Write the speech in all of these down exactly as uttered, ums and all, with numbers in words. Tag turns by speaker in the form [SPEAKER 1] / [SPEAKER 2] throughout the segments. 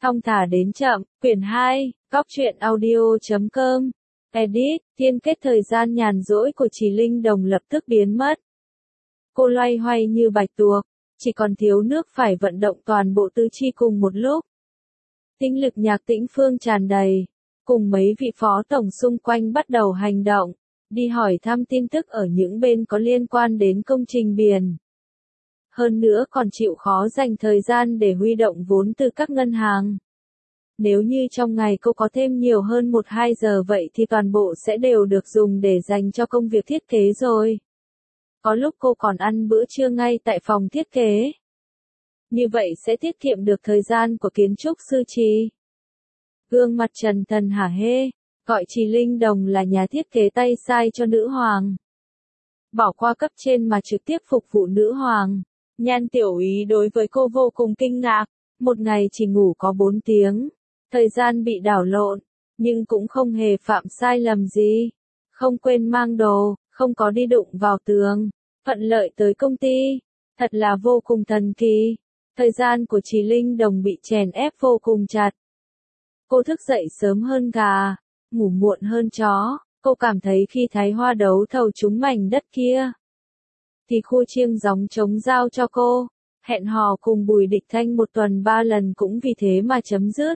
[SPEAKER 1] Thong thả đến chậm, quyển hai, góc truyện audio chấm com. Edit, tiên kết thời gian nhàn rỗi của Trì Linh Đồng lập tức biến mất. Cô loay hoay như bạch tuộc, chỉ còn thiếu nước phải vận động toàn bộ tứ chi cùng một lúc. Tinh lực Nhạc Tĩnh Phương tràn đầy, cùng mấy vị phó tổng xung quanh bắt đầu hành động, đi hỏi thăm tin tức ở những bên có liên quan đến công trình biển. Hơn nữa còn chịu khó dành thời gian để huy động vốn từ các ngân hàng. Nếu như trong ngày cô có thêm nhiều hơn một hai giờ vậy thì toàn bộ sẽ đều được dùng để dành cho công việc thiết kế rồi. Có lúc cô còn ăn bữa trưa ngay tại phòng thiết kế. Như vậy sẽ tiết kiệm được thời gian của kiến trúc sư Trì. Gương mặt Trần Thần hả hê, gọi Trì Linh Đồng là nhà thiết kế tay sai cho nữ hoàng. Bỏ qua cấp trên mà trực tiếp phục vụ nữ hoàng. Nhan Tiểu Ý đối với cô vô cùng kinh ngạc, một ngày chỉ ngủ có bốn tiếng, thời gian bị đảo lộn, nhưng cũng không hề phạm sai lầm gì, không quên mang đồ, không có đi đụng vào tường, thuận lợi tới công ty, thật là vô cùng thần kỳ. Thời gian của Trì Linh Đồng bị chèn ép vô cùng chặt. Cô thức dậy sớm hơn gà, ngủ muộn hơn chó, cô cảm thấy khi Thái Hoa đấu thầu trúng mảnh đất kia, thì khu chiêng gióng trống giao cho cô, hẹn hò cùng Bùi Địch Thanh một tuần ba lần cũng vì thế mà chấm dứt.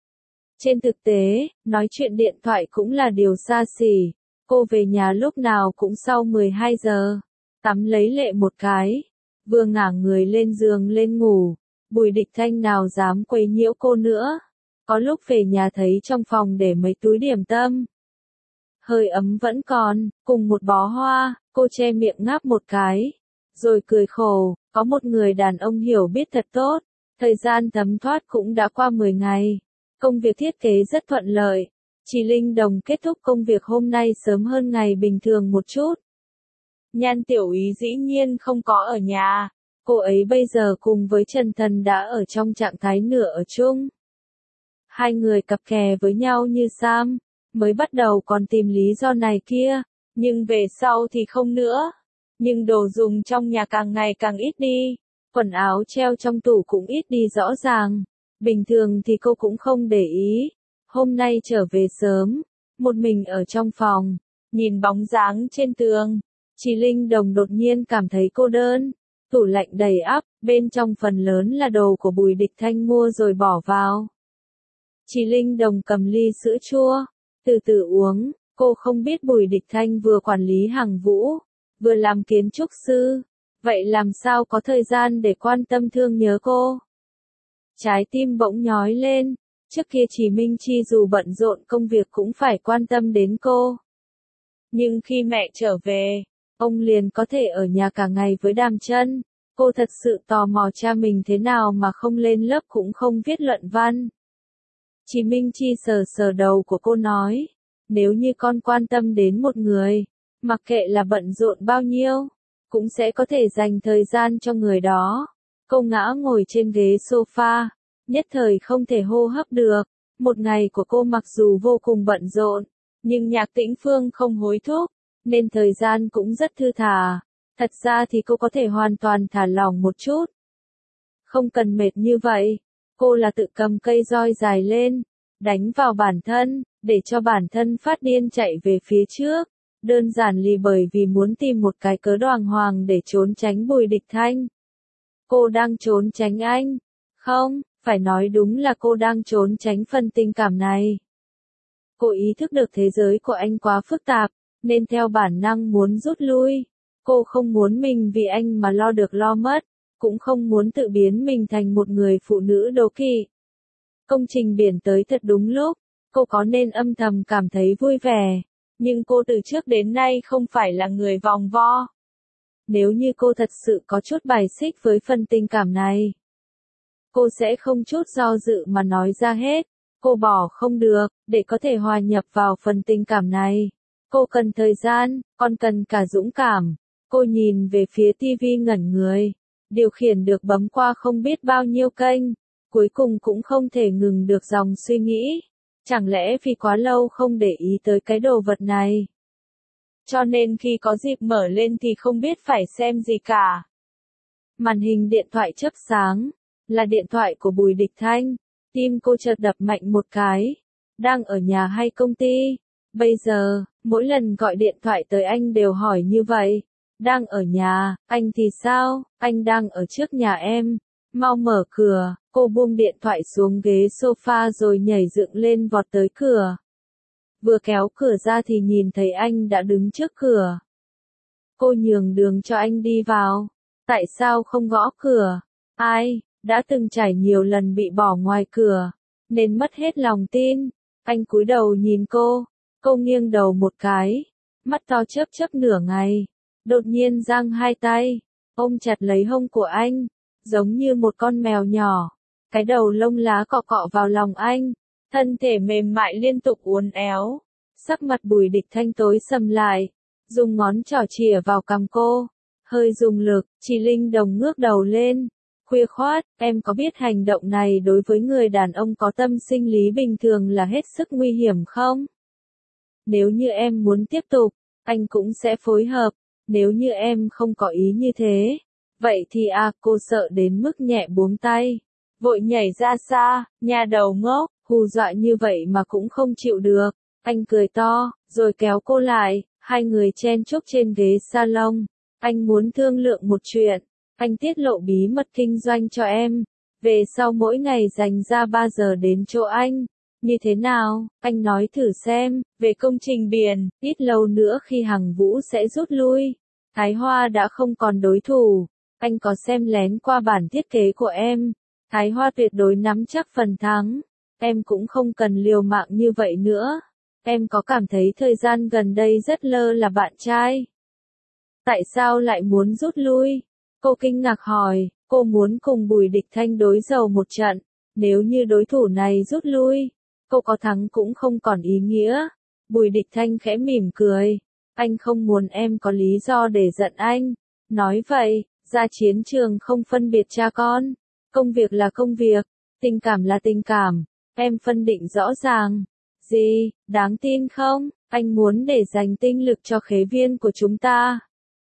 [SPEAKER 1] Trên thực tế, nói chuyện điện thoại cũng là điều xa xỉ, cô về nhà lúc nào cũng sau mười hai giờ, tắm lấy lệ một cái, vừa ngả người lên giường lên ngủ, Bùi Địch Thanh nào dám quấy nhiễu cô nữa, có lúc về nhà thấy trong phòng để mấy túi điểm tâm. Hơi ấm vẫn còn, cùng một bó hoa, cô che miệng ngáp một cái, rồi cười khổ, có một người đàn ông hiểu biết thật tốt, thời gian thấm thoát cũng đã qua mười ngày, công việc thiết kế rất thuận lợi, Trì Linh Đồng kết thúc công việc hôm nay sớm hơn ngày bình thường một chút. Nhan Tiểu Ý dĩ nhiên không có ở nhà, cô ấy bây giờ cùng với Trần Thần đã ở trong trạng thái nửa ở chung. Hai người cặp kè với nhau như Sam. Mới bắt đầu còn tìm lý do này kia, nhưng về sau thì không nữa. Nhưng đồ dùng trong nhà càng ngày càng ít đi, quần áo treo trong tủ cũng ít đi rõ ràng. Bình thường thì cô cũng không để ý. Hôm nay trở về sớm, một mình ở trong phòng, nhìn bóng dáng trên tường, Trì Linh Đồng đột nhiên cảm thấy cô đơn. Tủ lạnh đầy ắp, bên trong phần lớn là đồ của Bùi Địch Thanh mua rồi bỏ vào. Trì Linh Đồng cầm ly sữa chua, từ từ uống, cô không biết Bùi Địch Thanh vừa quản lý hàng vũ, vừa làm kiến trúc sư, vậy làm sao có thời gian để quan tâm thương nhớ cô. Trái tim bỗng nhói lên, trước kia Trì Minh Chi dù bận rộn công việc cũng phải quan tâm đến cô. Nhưng khi mẹ trở về, ông liền có thể ở nhà cả ngày với Đàm Chân, cô thật sự tò mò cha mình thế nào mà không lên lớp cũng không viết luận văn. Trì Minh Chi sờ sờ đầu của cô nói, nếu như con quan tâm đến một người, mặc kệ là bận rộn bao nhiêu, cũng sẽ có thể dành thời gian cho người đó. Cô ngã ngồi trên ghế sofa, nhất thời không thể hô hấp được. Một ngày của cô mặc dù vô cùng bận rộn, nhưng Nhạc Tĩnh Phương không hối thúc, nên thời gian cũng rất thư thả. Thật ra thì cô có thể hoàn toàn thả lỏng một chút. Không cần mệt như vậy. Cô là tự cầm cây roi dài lên, đánh vào bản thân, để cho bản thân phát điên chạy về phía trước, đơn giản lì bởi vì muốn tìm một cái cớ đoàng hoàng để trốn tránh Bùi Địch Thanh. Cô đang trốn tránh anh. Không, phải nói đúng là cô đang trốn tránh phần tình cảm này. Cô ý thức được thế giới của anh quá phức tạp, nên theo bản năng muốn rút lui. Cô không muốn mình vì anh mà lo được lo mất. Cũng không muốn tự biến mình thành một người phụ nữ đố kỵ. Công trình biển tới thật đúng lúc, cô có nên âm thầm cảm thấy vui vẻ, nhưng cô từ trước đến nay không phải là người vòng vo. Nếu như cô thật sự có chút bài xích với phần tình cảm này, cô sẽ không chút do dự mà nói ra hết, cô bỏ không được, để có thể hòa nhập vào phần tình cảm này. Cô cần thời gian, còn cần cả dũng cảm. Cô nhìn về phía tivi ngẩn người. Điều khiển được bấm qua không biết bao nhiêu kênh, cuối cùng cũng không thể ngừng được dòng suy nghĩ. Chẳng lẽ vì quá lâu không để ý tới cái đồ vật này, cho nên khi có dịp mở lên thì không biết phải xem gì cả. Màn hình điện thoại chớp sáng, là điện thoại của Bùi Địch Thanh. Tim cô chợt đập mạnh một cái. Đang ở nhà hay công ty? Bây giờ, mỗi lần gọi điện thoại tới anh đều hỏi như vậy. Đang ở nhà, anh thì sao? Anh đang ở trước nhà em. Mau mở cửa. Cô buông điện thoại xuống ghế sofa rồi nhảy dựng lên vọt tới cửa. Vừa kéo cửa ra thì nhìn thấy anh đã đứng trước cửa. Cô nhường đường cho anh đi vào. Tại sao không gõ cửa? Ai, đã từng trải nhiều lần bị bỏ ngoài cửa, nên mất hết lòng tin. Anh cúi đầu nhìn cô. Cô nghiêng đầu một cái. Mắt to chớp chớp nửa ngày. Đột nhiên giang hai tay. Ôm chặt lấy hông của anh. Giống như một con mèo nhỏ. Cái đầu lông lá cọ cọ vào lòng anh. Thân thể mềm mại liên tục uốn éo. Sắc mặt Bùi Địch Thanh tối sầm lại. Dùng ngón trỏ chìa vào cằm cô. Hơi dùng lực, chị Linh Đồng ngước đầu lên. Khuya khoát, em có biết hành động này đối với người đàn ông có tâm sinh lý bình thường là hết sức nguy hiểm không? Nếu như em muốn tiếp tục, anh cũng sẽ phối hợp. Nếu như em không có ý như thế, vậy thì à, cô sợ đến mức nhẹ buông tay. Vội nhảy ra xa, nhà đầu ngốc, hù dọa như vậy mà cũng không chịu được. Anh cười to, rồi kéo cô lại, hai người chen chúc trên ghế salon. Anh muốn thương lượng một chuyện. Anh tiết lộ bí mật kinh doanh cho em. Về sau mỗi ngày dành ra ba giờ đến chỗ anh. Như thế nào, anh nói thử xem. Về công trình biển, ít lâu nữa khi Hằng Vũ sẽ rút lui. Thái Hoa đã không còn đối thủ. Anh có xem lén qua bản thiết kế của em. Thái Hoa tuyệt đối nắm chắc phần thắng. Em cũng không cần liều mạng như vậy nữa. Em có cảm thấy thời gian gần đây rất lơ là bạn trai? Tại sao lại muốn rút lui? Cô kinh ngạc hỏi. Cô muốn cùng Bùi Địch Thanh đối đầu một trận. Nếu như đối thủ này rút lui, cô có thắng cũng không còn ý nghĩa. Bùi Địch Thanh khẽ mỉm cười. Anh không muốn em có lý do để giận anh. Nói vậy, ra chiến trường không phân biệt cha con. Công việc là công việc, tình cảm là tình cảm. Em phân định rõ ràng. Gì, đáng tin không? Anh muốn để dành tinh lực cho khế viên của chúng ta.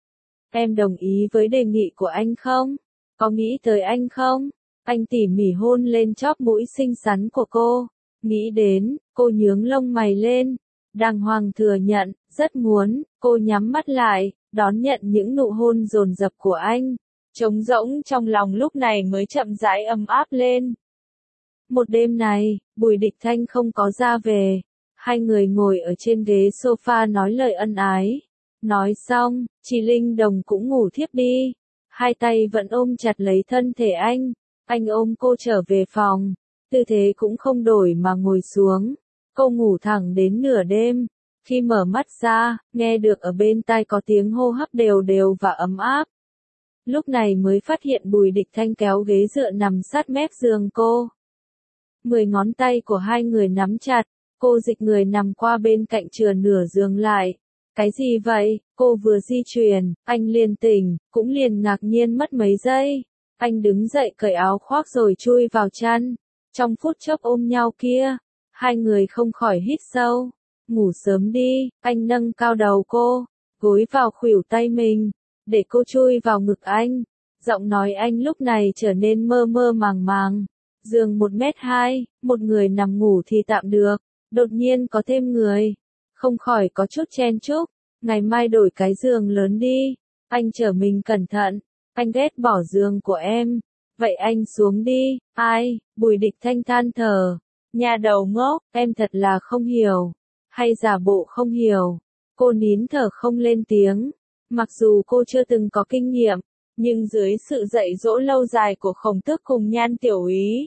[SPEAKER 1] Em đồng ý với đề nghị của anh không? Có nghĩ tới anh không? Anh tỉ mỉ hôn lên chóp mũi xinh xắn của cô. Nghĩ đến, cô nhướng lông mày lên. Đàng hoàng thừa nhận, rất muốn. Cô nhắm mắt lại, đón nhận những nụ hôn dồn dập của anh. Trống rỗng trong lòng lúc này mới chậm rãi ấm áp lên. Một đêm này, Bùi Địch Thanh không có ra về. Hai người ngồi ở trên ghế sofa nói lời ân ái. Nói xong, chị Linh Đồng cũng ngủ thiếp đi. Hai tay vẫn ôm chặt lấy thân thể anh. Anh ôm cô trở về phòng. Tư thế cũng không đổi mà ngồi xuống. Cô ngủ thẳng đến nửa đêm. Khi mở mắt ra, nghe được ở bên tai có tiếng hô hấp đều đều và ấm áp. Lúc này mới phát hiện Bùi Địch Thanh kéo ghế dựa nằm sát mép giường cô. Mười ngón tay của hai người nắm chặt. Cô dịch người nằm qua bên cạnh chừa nửa giường lại. Cái gì vậy? Cô vừa di chuyển, anh liền tỉnh, cũng liền ngạc nhiên mất mấy giây. Anh đứng dậy cởi áo khoác rồi chui vào chăn. Trong phút chốc ôm nhau kia, hai người không khỏi hít sâu. Ngủ sớm đi, anh nâng cao đầu cô, gối vào khuỷu tay mình, để cô chui vào ngực anh. Giọng nói anh lúc này trở nên mơ mơ màng màng. Giường một mét hai, một người nằm ngủ thì tạm được. Đột nhiên có thêm người. Không khỏi có chút chen chúc. Ngày mai đổi cái giường lớn đi. Anh chở mình cẩn thận. Anh ghét bỏ giường của em. Vậy anh xuống đi. Ai? Bùi Địch Thanh than thở. Nhà đầu ngốc, em thật là không hiểu. Hay giả bộ không hiểu. Cô nín thở không lên tiếng. Mặc dù cô chưa từng có kinh nghiệm, nhưng dưới sự dạy dỗ lâu dài của Khổng Tước cùng Nhan Tiểu Úy,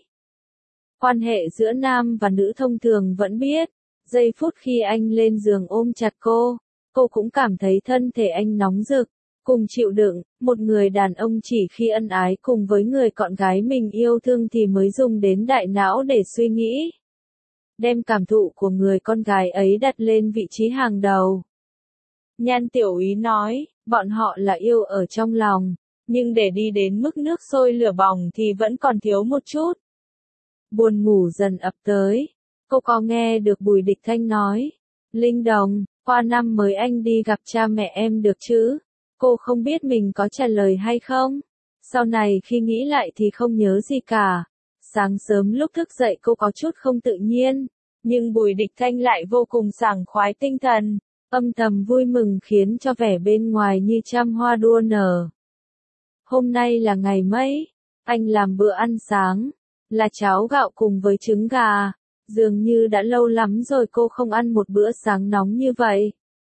[SPEAKER 1] quan hệ giữa nam và nữ thông thường vẫn biết. Giây phút khi anh lên giường ôm chặt cô, cô cũng cảm thấy thân thể anh nóng rực, cùng chịu đựng. Một người đàn ông chỉ khi ân ái cùng với người con gái mình yêu thương thì mới dùng đến đại não để suy nghĩ. Đem cảm thụ của người con gái ấy đặt lên vị trí hàng đầu. Nhan Tiểu Úy nói, bọn họ là yêu ở trong lòng, nhưng để đi đến mức nước sôi lửa bỏng thì vẫn còn thiếu một chút. Buồn ngủ dần ập tới. Cô có nghe được Bùi Địch Thanh nói. Linh Đồng, qua năm mới anh đi gặp cha mẹ em được chứ? Cô không biết mình có trả lời hay không? Sau này khi nghĩ lại thì không nhớ gì cả. Sáng sớm lúc thức dậy cô có chút không tự nhiên, nhưng Bùi Địch Thanh lại vô cùng sảng khoái tinh thần, âm thầm vui mừng khiến cho vẻ bên ngoài như trăm hoa đua nở. Hôm nay là ngày mấy, anh làm bữa ăn sáng, là cháo gạo cùng với trứng gà, dường như đã lâu lắm rồi cô không ăn một bữa sáng nóng như vậy.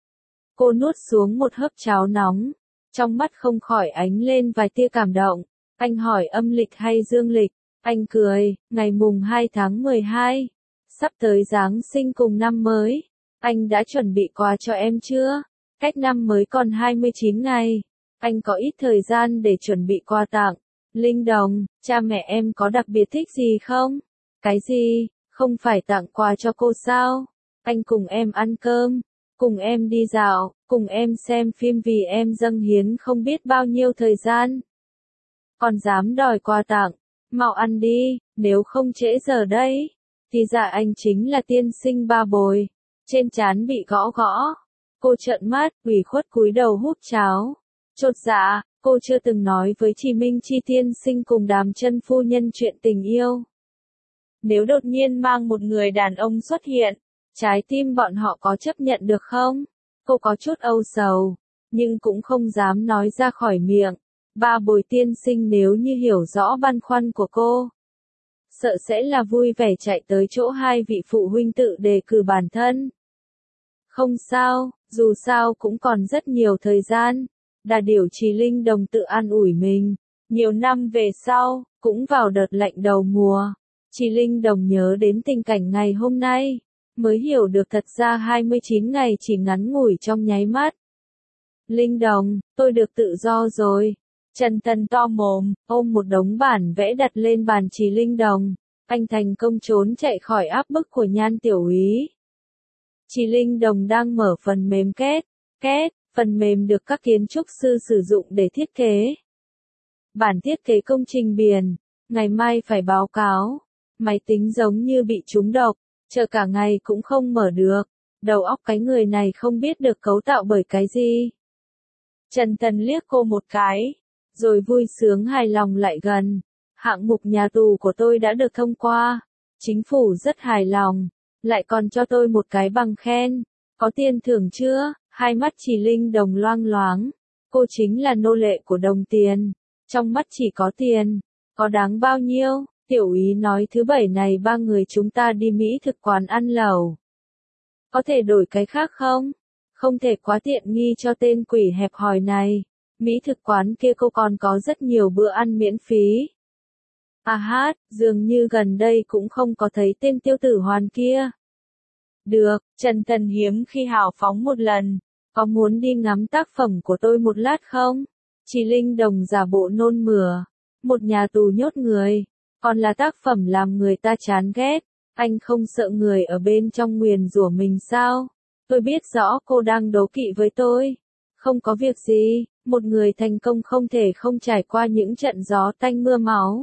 [SPEAKER 1] Cô nuốt xuống một hớp cháo nóng, trong mắt không khỏi ánh lên vài tia cảm động. Anh hỏi âm lịch hay dương lịch, anh cười, ngày mùng hai tháng mười hai, sắp tới Giáng sinh cùng năm mới, anh đã chuẩn bị quà cho em chưa? Cách năm mới còn hai mươi chín ngày, anh có ít thời gian để chuẩn bị quà tặng. Linh Đồng, cha mẹ em có đặc biệt thích gì không? Cái gì, không phải tặng quà cho cô sao? Anh cùng em ăn cơm, cùng em đi dạo, cùng em xem phim vì em dâng hiến không biết bao nhiêu thời gian. Còn dám đòi quà tặng, mau ăn đi, nếu không trễ giờ đấy. Thì ra anh chính là tiên sinh ba bồi. Trên trán bị gõ gõ. Cô trợn mắt, ủy khuất cúi đầu húp cháo. Chột dạ, cô chưa từng nói với chị Minh Chi tiên sinh cùng Đàm Chân phu nhân chuyện tình yêu. Nếu đột nhiên mang một người đàn ông xuất hiện, trái tim bọn họ có chấp nhận được không? Cô có chút âu sầu, nhưng cũng không dám nói ra khỏi miệng. Ba bồi tiên sinh nếu như hiểu rõ băn khoăn của cô, sợ sẽ là vui vẻ chạy tới chỗ hai vị phụ huynh tự đề cử bản thân. Không sao, dù sao cũng còn rất nhiều thời gian. Đà điểu Trì Linh Đồng tự an ủi mình. Nhiều năm về sau, cũng vào đợt lạnh đầu mùa, Trì Linh Đồng nhớ đến tình cảnh ngày hôm nay, mới hiểu được thật ra hai mươi chín ngày chỉ ngắn ngủi trong nháy mắt. Linh Đồng, tôi được tự do rồi. Trần Tần to mồm, ôm một đống bản vẽ đặt lên bàn Trì Linh Đồng. Anh thành công trốn chạy khỏi áp bức của Nhan tiểu úy. Trì Linh Đồng đang mở phần mềm kết, kết, phần mềm được các kiến trúc sư sử dụng để thiết kế. Bản thiết kế công trình biển, ngày mai phải báo cáo. Máy tính giống như bị trúng độc, chờ cả ngày cũng không mở được. Đầu óc cái người này không biết được cấu tạo bởi cái gì. Trần Tần liếc cô một cái, rồi vui sướng hài lòng lại gần. Hạng mục nhà tù của tôi đã được thông qua. Chính phủ rất hài lòng, lại còn cho tôi một cái bằng khen. Có tiền thưởng chưa? Hai mắt Trì Linh Đồng loang loáng. Cô chính là nô lệ của đồng tiền. Trong mắt chỉ có tiền. Có đáng bao nhiêu? Tiểu úy nói thứ bảy này ba người chúng ta đi Mỹ thực quán ăn lẩu. Có thể đổi cái khác không? Không thể quá tiện nghi cho tên quỷ hẹp hòi này. Mỹ thực quán kia cô còn có rất nhiều bữa ăn miễn phí. À hát, dường như gần đây cũng không có thấy tên Tiêu Tử Hoàn kia. Được, Trần Tần hiếm khi hào phóng một lần. Có muốn đi ngắm tác phẩm của tôi một lát không? Trì Linh Đồng giả bộ nôn mửa. Một nhà tù nhốt người, còn là tác phẩm làm người ta chán ghét. Anh không sợ người ở bên trong nguyền rủa mình sao? Tôi biết rõ cô đang đố kỵ với tôi. Không có việc gì, một người thành công không thể không trải qua những trận gió tanh mưa máu.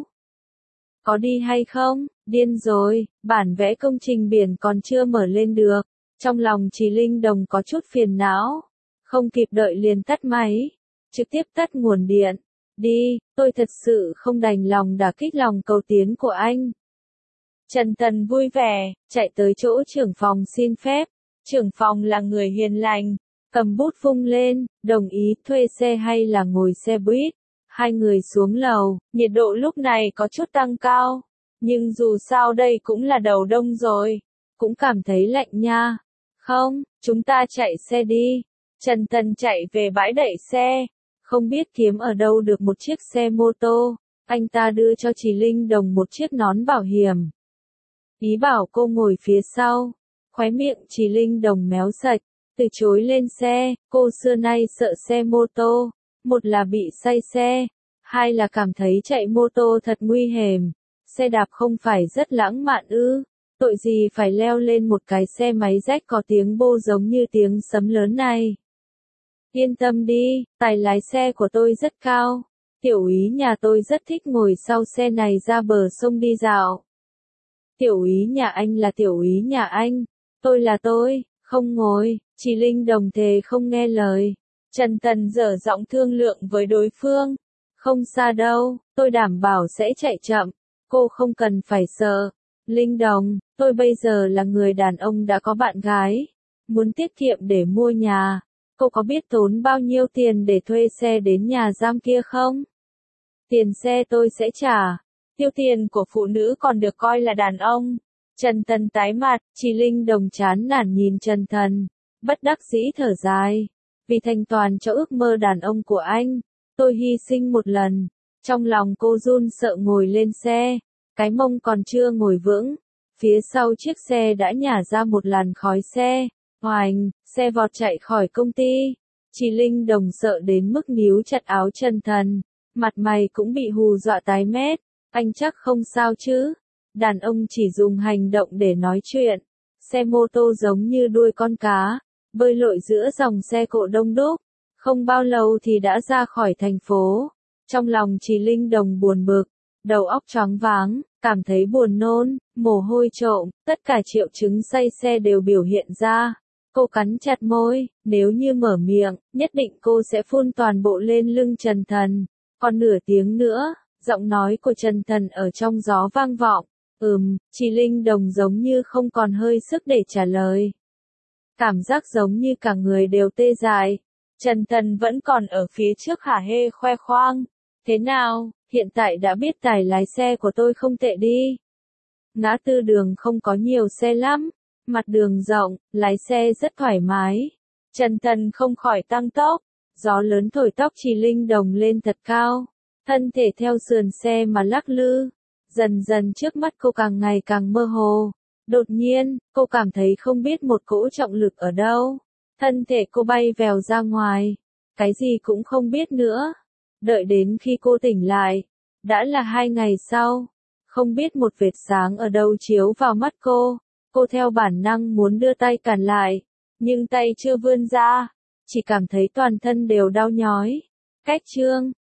[SPEAKER 1] Có đi hay không? Điên rồi, bản vẽ công trình biển còn chưa mở lên được. Trong lòng Trì Linh Đồng có chút phiền não. Không kịp đợi liền tắt máy. Trực tiếp tắt nguồn điện. Đi, tôi thật sự không đành lòng đả kích lòng cầu tiến của anh. Trần Tần vui vẻ, chạy tới chỗ trưởng phòng xin phép. Trưởng phòng là người hiền lành. Cầm bút vung lên, đồng ý thuê xe hay là ngồi xe buýt. Hai người xuống lầu, nhiệt độ lúc này có chút tăng cao. Nhưng dù sao đây cũng là đầu đông rồi. Cũng cảm thấy lạnh nha. Không, chúng ta chạy xe đi. Trần Tần chạy về bãi đẩy xe. Không biết kiếm ở đâu được một chiếc xe mô tô. Anh ta đưa cho Trì Linh Đồng một chiếc nón bảo hiểm. Ý bảo cô ngồi phía sau. Khóe miệng Trì Linh Đồng méo sạch. Từ chối lên xe, cô xưa nay sợ xe mô tô. Một là bị say xe. Hai là cảm thấy chạy mô tô thật nguy hiểm. Xe đạp không phải rất lãng mạn ư. Tội gì phải leo lên một cái xe máy rách có tiếng bô giống như tiếng sấm lớn này. Yên tâm đi, tài lái xe của tôi rất cao. Tiểu úy nhà tôi rất thích ngồi sau xe này ra bờ sông đi dạo. Tiểu úy nhà anh là tiểu úy nhà anh. Tôi là tôi, không ngồi. Trì Linh Đồng thề không nghe lời. Trần Tần dở giọng thương lượng với đối phương. Không xa đâu, tôi đảm bảo sẽ chạy chậm. Cô không cần phải sợ. Linh Đồng, tôi bây giờ là người đàn ông đã có bạn gái. Muốn tiết kiệm để mua nhà. Cô có biết tốn bao nhiêu tiền để thuê xe đến nhà giam kia không? Tiền xe tôi sẽ trả. Tiêu tiền của phụ nữ còn được coi là đàn ông. Trần Thần tái mặt, chị Linh Đồng chán nản nhìn Trần Thần. Bất đắc dĩ thở dài. Vì thành toàn cho ước mơ đàn ông của anh, tôi hy sinh một lần. Trong lòng cô run sợ ngồi lên xe. Cái mông còn chưa ngồi vững. Phía sau chiếc xe đã nhả ra một làn khói xe. Oành, xe vọt chạy khỏi công ty. Chị Linh Đồng sợ đến mức níu chặt áo Trần Thần. Mặt mày cũng bị hù dọa tái mét. Anh chắc không sao chứ? Đàn ông chỉ dùng hành động để nói chuyện. Xe mô tô giống như đuôi con cá, bơi lội giữa dòng xe cộ đông đúc. Không bao lâu thì đã ra khỏi thành phố. Trong lòng chị Linh Đồng buồn bực, đầu óc choáng váng, cảm thấy buồn nôn, mồ hôi trộm, tất cả triệu chứng say xe đều biểu hiện ra. Cô cắn chặt môi, nếu như mở miệng, nhất định cô sẽ phun toàn bộ lên lưng Trần Thần. Còn nửa tiếng nữa, giọng nói của Trần Thần ở trong gió vang vọng. Ừm, chị Linh Đồng giống như không còn hơi sức để trả lời. Cảm giác giống như cả người đều tê dại. Trần Thần vẫn còn ở phía trước hả hê khoe khoang. Thế nào, hiện tại đã biết tài lái xe của tôi không tệ đi. Ngã tư đường không có nhiều xe lắm. Mặt đường rộng, lái xe rất thoải mái. Trần Thần không khỏi tăng tốc. Gió lớn thổi tóc chị Linh Đồng lên thật cao. Thân thể theo sườn xe mà lắc lư. Dần dần trước mắt cô càng ngày càng mơ hồ. Đột nhiên, cô cảm thấy không biết một cỗ trọng lực ở đâu. Thân thể cô bay vèo ra ngoài. Cái gì cũng không biết nữa. Đợi đến khi cô tỉnh lại, đã là hai ngày sau. Không biết một vệt sáng ở đâu chiếu vào mắt cô. Cô theo bản năng muốn đưa tay cản lại. Nhưng tay chưa vươn ra. Chỉ cảm thấy toàn thân đều đau nhói. Cách chương